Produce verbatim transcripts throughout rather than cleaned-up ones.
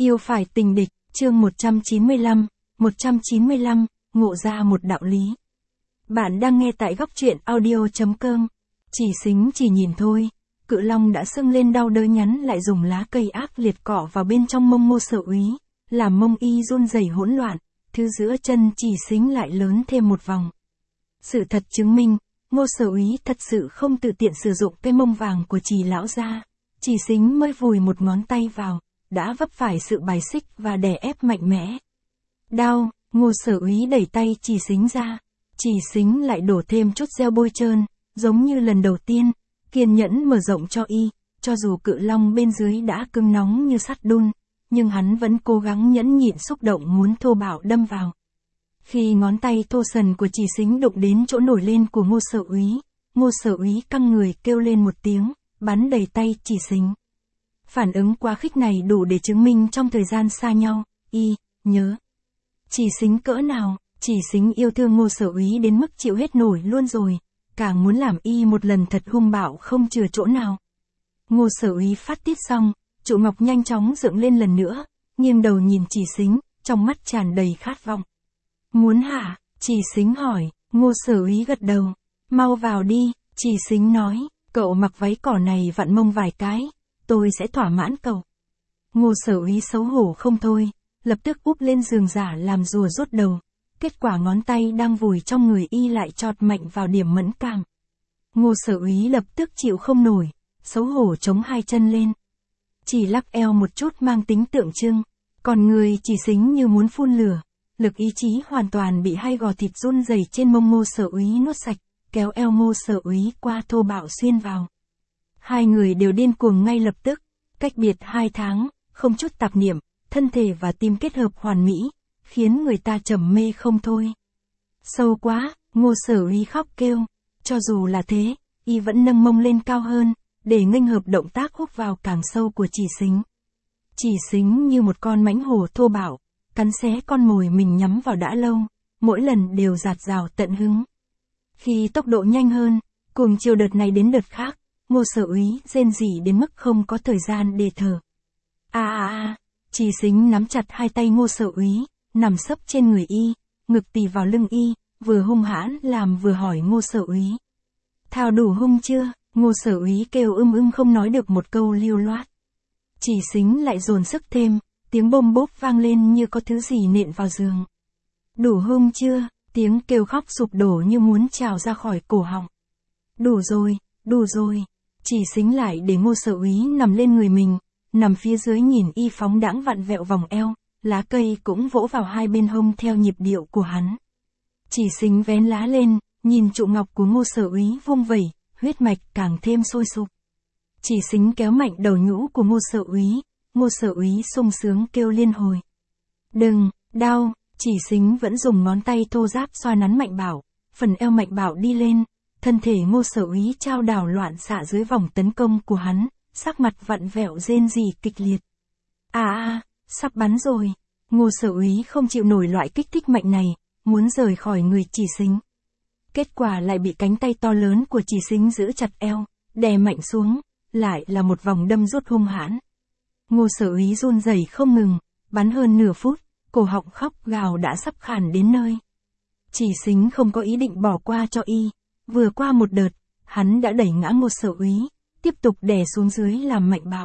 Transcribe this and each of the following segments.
Yêu phải tình địch, chương một trăm chín mươi lăm, một trăm chín mươi lăm, ngộ ra một đạo lý. Bạn đang nghe tại góc truyện audio.com. Chỉ xính chỉ nhìn thôi, Cự Long đã sưng lên đau đớn nhắn lại dùng lá cây ác liệt cọ vào bên trong mông Ngô Sở Úy, làm mông y run rẩy hỗn loạn, thứ giữa chân Chỉ Xính lại lớn thêm một vòng. Sự thật chứng minh, Ngô Sở Úy thật sự không tự tiện sử dụng cái mông vàng của Chỉ lão gia. Chỉ Xính mới vùi một ngón tay vào, đã vấp phải sự bài xích và đè ép mạnh mẽ. Đau, Ngô Sở Úy đẩy tay Chỉ Xính ra. Chỉ Xính lại đổ thêm chút gel bôi trơn, giống như lần đầu tiên, kiên nhẫn mở rộng cho y, cho dù Cự Long bên dưới đã cứng nóng như sắt đun, nhưng hắn vẫn cố gắng nhẫn nhịn xúc động muốn thô bạo đâm vào. Khi ngón tay thô sần của Chỉ Xính đụng đến chỗ nổi lên của Ngô Sở Úy, Ngô Sở Úy căng người kêu lên một tiếng, bắn đầy tay Chỉ Xính. Phản ứng quá khích này đủ để chứng minh trong thời gian xa nhau, y nhớ Chỉ Xính cỡ nào. Chỉ Xính yêu thương Ngô Sở Úy đến mức chịu hết nổi luôn rồi, càng muốn làm y một lần thật hung bạo không chừa chỗ nào. Ngô Sở Úy phát tiết xong, trụ ngọc nhanh chóng dựng lên lần nữa, nghiêng đầu nhìn Chỉ Xính, trong mắt tràn đầy khát vọng. Muốn hả? Chỉ Xính hỏi. Ngô Sở Úy gật đầu. Mau vào đi, Chỉ Xính nói, cậu mặc váy cỏ này vặn mông vài cái, tôi sẽ thỏa mãn cậu. Ngô Sở Úy xấu hổ không thôi, lập tức úp lên giường giả làm rùa rút đầu. Kết quả ngón tay đang vùi trong người y lại chọt mạnh vào điểm mẫn cảm. Ngô Sở Úy lập tức chịu không nổi, xấu hổ chống hai chân lên. Chỉ lắc eo một chút mang tính tượng trưng, còn người Chỉ Xính như muốn phun lửa, lực ý chí hoàn toàn bị hai gò thịt run rẩy trên mông Ngô Sở Úy nuốt sạch, kéo eo Ngô Sở Úy qua thô bạo xuyên vào. Hai người đều điên cuồng ngay lập tức, cách biệt hai tháng, không chút tạp niệm, thân thể và tim kết hợp hoàn mỹ, khiến người ta trầm mê không thôi. Sâu quá, Ngô Sở Úy khóc kêu, cho dù là thế, y vẫn nâng mông lên cao hơn, để nghênh hợp động tác hút vào càng sâu của Chỉ Xính. Chỉ Xính như một con mãnh hổ thô bạo, cắn xé con mồi mình nhắm vào đã lâu, mỗi lần đều dạt dào tận hứng. Khi tốc độ nhanh hơn, cùng chiều đợt này đến đợt khác, Ngô Sở Úy rên rỉ đến mức không có thời gian để thở. A a a, Chỉ Xính nắm chặt hai tay Ngô Sở Úy, nằm sấp trên người y, ngực tì vào lưng y, vừa hung hãn làm vừa hỏi Ngô Sở Úy. Thao đủ hung chưa? Ngô Sở Úy kêu ưm ưm không nói được một câu lưu loát. Chỉ Xính lại dồn sức thêm, tiếng bôm bốp vang lên như có thứ gì nện vào giường. Đủ hung chưa? Tiếng kêu khóc sụp đổ như muốn trào ra khỏi cổ họng. Đủ rồi, đủ rồi. Chỉ Xính lại để Ngô Sở Úy nằm lên người mình, nằm phía dưới nhìn y phóng đãng vặn vẹo vòng eo, lá cây cũng vỗ vào hai bên hông theo nhịp điệu của hắn. Chỉ Xính vén lá lên, nhìn trụ ngọc của Ngô Sở Úy vung vẩy, huyết mạch càng thêm sôi sục. Chỉ Xính kéo mạnh đầu nhũ của Ngô Sở Úy, Ngô Sở Úy sung sướng kêu liên hồi. Đừng, đau. Chỉ Xính vẫn dùng ngón tay thô ráp xoa nắn Mạnh Bảo, phần eo Mạnh Bảo đi lên, thân thể Ngô Sở Úy trao đảo loạn xạ dưới vòng tấn công của hắn, sắc mặt vặn vẹo rên rỉ kịch liệt. À à, sắp bắn rồi. Ngô Sở Úy không chịu nổi loại kích thích mạnh này, muốn rời khỏi người Chỉ Xính. Kết quả lại bị cánh tay to lớn của Chỉ Xính giữ chặt eo, đè mạnh xuống, lại là một vòng đâm rút hung hãn. Ngô Sở Úy run rẩy không ngừng, bắn hơn nửa phút, cổ họng khóc gào đã sắp khàn đến nơi. Chỉ Xính không có ý định bỏ qua cho y, vừa qua một đợt, hắn đã đẩy ngã Ngô Sở Úy, tiếp tục đè xuống dưới làm mạnh bạo.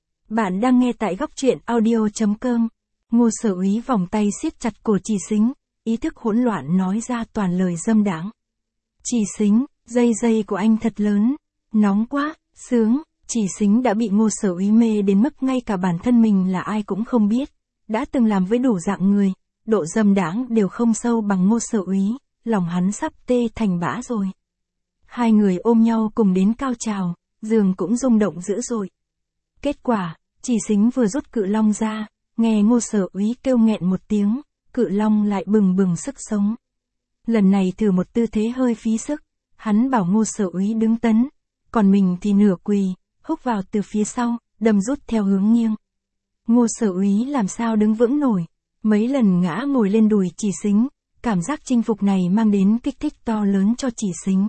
Bạn đang nghe tại góc truyện audio.com. Ngô Sở Úy vòng tay siết chặt cổ Chỉ Xính, ý thức hỗn loạn nói ra toàn lời dâm đáng. Chỉ Xính, dây dây của anh thật lớn, nóng quá, sướng. Chỉ Xính đã bị Ngô Sở Úy mê đến mức ngay cả bản thân mình là ai cũng không biết, đã từng làm với đủ dạng người, độ dâm đáng đều không sâu bằng Ngô Sở Úy, lòng hắn sắp tê thành bã rồi. Hai người ôm nhau cùng đến cao trào, giường cũng rung động dữ dội. Kết quả, Chỉ Xính vừa rút Cự Long ra, nghe Ngô Sở Úy kêu nghẹn một tiếng, Cự Long lại bừng bừng sức sống. Lần này thử một tư thế hơi phí sức, hắn bảo Ngô Sở Úy đứng tấn, còn mình thì nửa quỳ, húc vào từ phía sau, đâm rút theo hướng nghiêng. Ngô Sở Úy làm sao đứng vững nổi, mấy lần ngã ngồi lên đùi Chỉ Xính, cảm giác chinh phục này mang đến kích thích to lớn cho Chỉ Xính.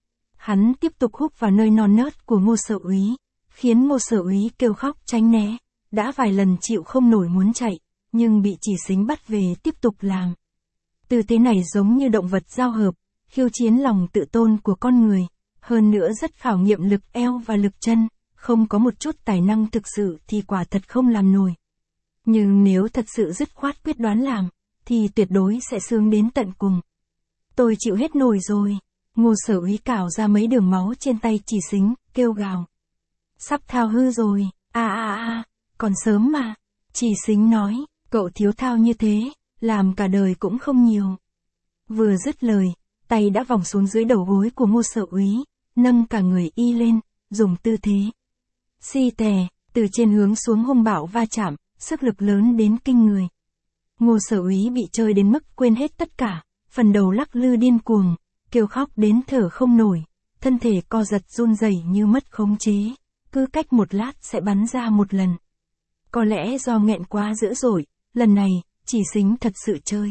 Hắn tiếp tục húc vào nơi non nớt của Ngô Sở Úy, khiến Ngô Sở Úy kêu khóc tránh né, đã vài lần chịu không nổi muốn chạy, nhưng bị Chỉ Sính bắt về tiếp tục làm. Tư thế này giống như động vật giao hợp, khiêu chiến lòng tự tôn của con người, hơn nữa rất khảo nghiệm lực eo và lực chân, không có một chút tài năng thực sự thì quả thật không làm nổi. Nhưng nếu thật sự dứt khoát quyết đoán làm, thì tuyệt đối sẽ sướng đến tận cùng. Tôi chịu hết nổi rồi. Ngô Sở Úy cào ra mấy đường máu trên tay Chỉ Sính, kêu gào. Sắp thao hư rồi, a a a, còn sớm mà. Chỉ Sính nói, cậu thiếu thao như thế, làm cả đời cũng không nhiều. Vừa dứt lời, tay đã vòng xuống dưới đầu gối của Ngô Sở Úy, nâng cả người y lên, dùng tư thế si tè, từ trên hướng xuống hung bạo va chạm, sức lực lớn đến kinh người. Ngô Sở Úy bị chơi đến mức quên hết tất cả, phần đầu lắc lư điên cuồng, kêu khóc đến thở không nổi, thân thể co giật run rẩy như mất khống chế, cứ cách một lát sẽ bắn ra một lần. Có lẽ do nghẹn quá dữ dội, lần này, Chỉ Sính thật sự chơi.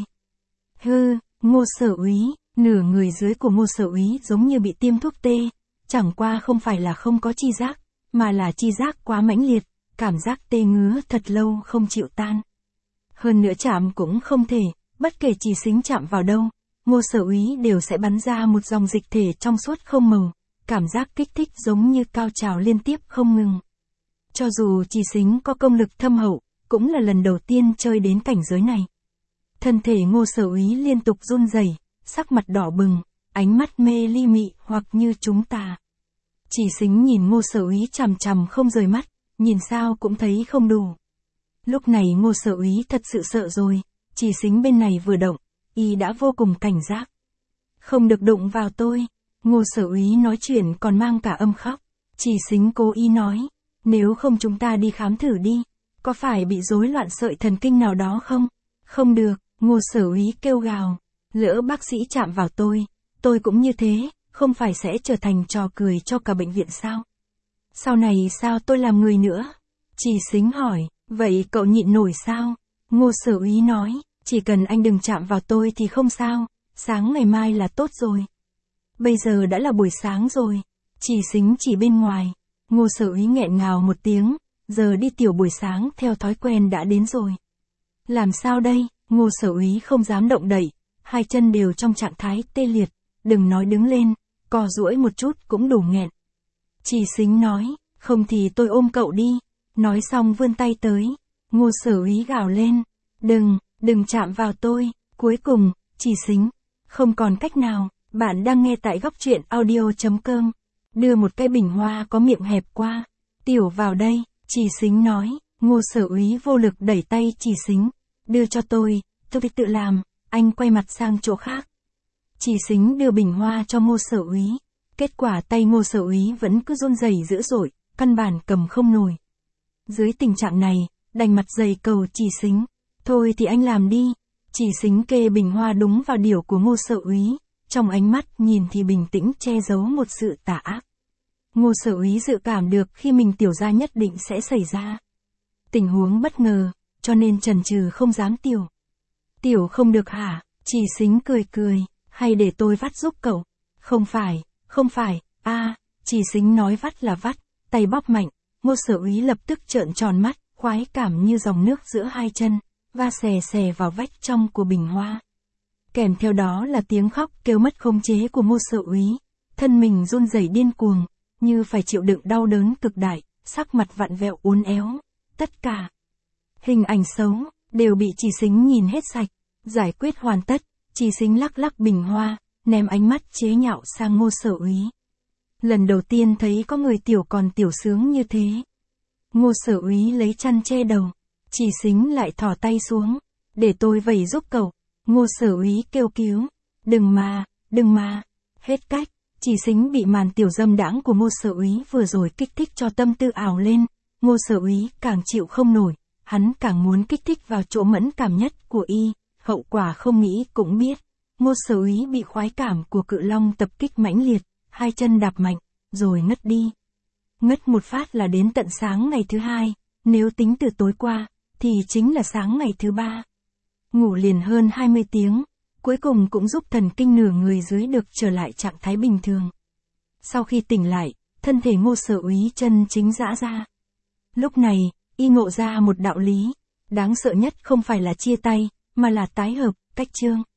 Hư, Ngô Sở Úy, nửa người dưới của Ngô Sở Úy giống như bị tiêm thuốc tê, chẳng qua không phải là không có chi giác, mà là chi giác quá mãnh liệt, cảm giác tê ngứa thật lâu không chịu tan. Hơn nữa chạm cũng không thể, bất kể Chỉ Sính chạm vào đâu, Ngô Sở Úy đều sẽ bắn ra một dòng dịch thể trong suốt không màu, cảm giác kích thích giống như cao trào liên tiếp không ngừng. Cho dù Chỉ Sính có công lực thâm hậu, cũng là lần đầu tiên chơi đến cảnh giới này. Thân thể Ngô Sở Úy liên tục run rẩy, sắc mặt đỏ bừng, ánh mắt mê ly mị hoặc như trúng tà. Chỉ Sính nhìn Ngô Sở Úy chằm chằm không rời mắt, nhìn sao cũng thấy không đủ. Lúc này Ngô Sở Úy thật sự sợ rồi, Chỉ Sính bên này vừa động, y đã vô cùng cảnh giác. Không được đụng vào tôi, Ngô Sở Úy nói chuyện còn mang cả âm khóc. Chỉ Sính cố ý nói, nếu không chúng ta đi khám thử đi, có phải bị rối loạn sợi thần kinh nào đó không? Không được, Ngô Sở Úy kêu gào, lỡ bác sĩ chạm vào tôi, tôi cũng như thế, không phải sẽ trở thành trò cười cho cả bệnh viện sao? Sau này sao tôi làm người nữa? Chỉ Sính hỏi, vậy cậu nhịn nổi sao? Ngô Sở Úy nói, chỉ cần anh đừng chạm vào tôi thì không sao, sáng ngày mai là tốt rồi. Bây giờ đã là buổi sáng rồi. Chỉ Sính chỉ bên ngoài. Ngô Sở Úy nghẹn ngào một tiếng, giờ đi tiểu buổi sáng theo thói quen đã đến rồi. Làm sao đây? Ngô Sở Úy không dám động đậy, hai chân đều trong trạng thái tê liệt, đừng nói đứng lên, co duỗi một chút cũng đủ nghẹn. Chỉ Sính nói, không thì tôi ôm cậu đi. Nói xong vươn tay tới. Ngô Sở Úy gào lên, đừng, đừng chạm vào tôi. Cuối cùng, Chỉ Sính không còn cách nào. Bạn đang nghe tại góc truyện audio chấm com. Đưa một cái bình hoa có miệng hẹp qua. Tiểu vào đây, Chỉ Sính nói. Ngô Sở Úy vô lực đẩy tay Chỉ Sính. Đưa cho tôi, tôi phải tự làm. Anh quay mặt sang chỗ khác. Chỉ Sính đưa bình hoa cho Ngô Sở Úy. Kết quả tay Ngô Sở Úy vẫn cứ run rẩy dữ dội, căn bản cầm không nổi. Dưới tình trạng này, đành mặt dày cầu Chỉ Sính. Thôi thì anh làm đi. Chỉ Sính kê bình hoa đúng vào điểu của Ngô Sở Úy. Trong ánh mắt nhìn thì bình tĩnh che giấu một sự tà ác. Ngô Sở Úy dự cảm được khi mình tiểu ra nhất định sẽ xảy ra tình huống bất ngờ, cho nên chần chừ không dám tiểu. Tiểu không được hả? Chỉ Sính cười cười, hay để tôi vắt giúp cậu? Không phải, không phải, a à, Chỉ Sính nói vắt là vắt, tay bóp mạnh, Ngô Sở Úy lập tức trợn tròn mắt, khoái cảm như dòng nước giữa hai chân, va xè xè vào vách trong của bình hoa. Kèm theo đó là tiếng khóc kêu mất khống chế của Ngô Sở Úy, thân mình run rẩy điên cuồng, như phải chịu đựng đau đớn cực đại, sắc mặt vặn vẹo uốn éo, tất cả hình ảnh xấu đều bị Chỉ Sính nhìn hết sạch. Giải quyết hoàn tất, Chỉ Sính lắc lắc bình hoa, ném ánh mắt chế nhạo sang Ngô Sở Úy. Lần đầu tiên thấy có người tiểu còn tiểu sướng như thế. Ngô Sở Úy lấy chăn che đầu, Chỉ Sính lại thò tay xuống, để tôi vẩy giúp cậu. Ngô Sở Úy kêu cứu, đừng mà, đừng mà. Hết cách, Chỉ Sính bị màn tiểu dâm đãng của Ngô Sở Úy vừa rồi kích thích cho tâm tư ảo lên. Ngô Sở Úy càng chịu không nổi, hắn càng muốn kích thích vào chỗ mẫn cảm nhất của y, hậu quả không nghĩ cũng biết. Ngô Sở Úy bị khoái cảm của cự long tập kích mãnh liệt, hai chân đạp mạnh, rồi ngất đi. Ngất một phát là đến tận sáng ngày thứ hai, nếu tính từ tối qua, thì chính là sáng ngày thứ ba. Ngủ liền hơn hai mươi tiếng, cuối cùng cũng giúp thần kinh nửa người dưới được trở lại trạng thái bình thường. Sau khi tỉnh lại, thân thể Ngô Sở Úy chân chính giã ra. Lúc này, y ngộ ra một đạo lý. Đáng sợ nhất không phải là chia tay, mà là tái hợp, cách chương.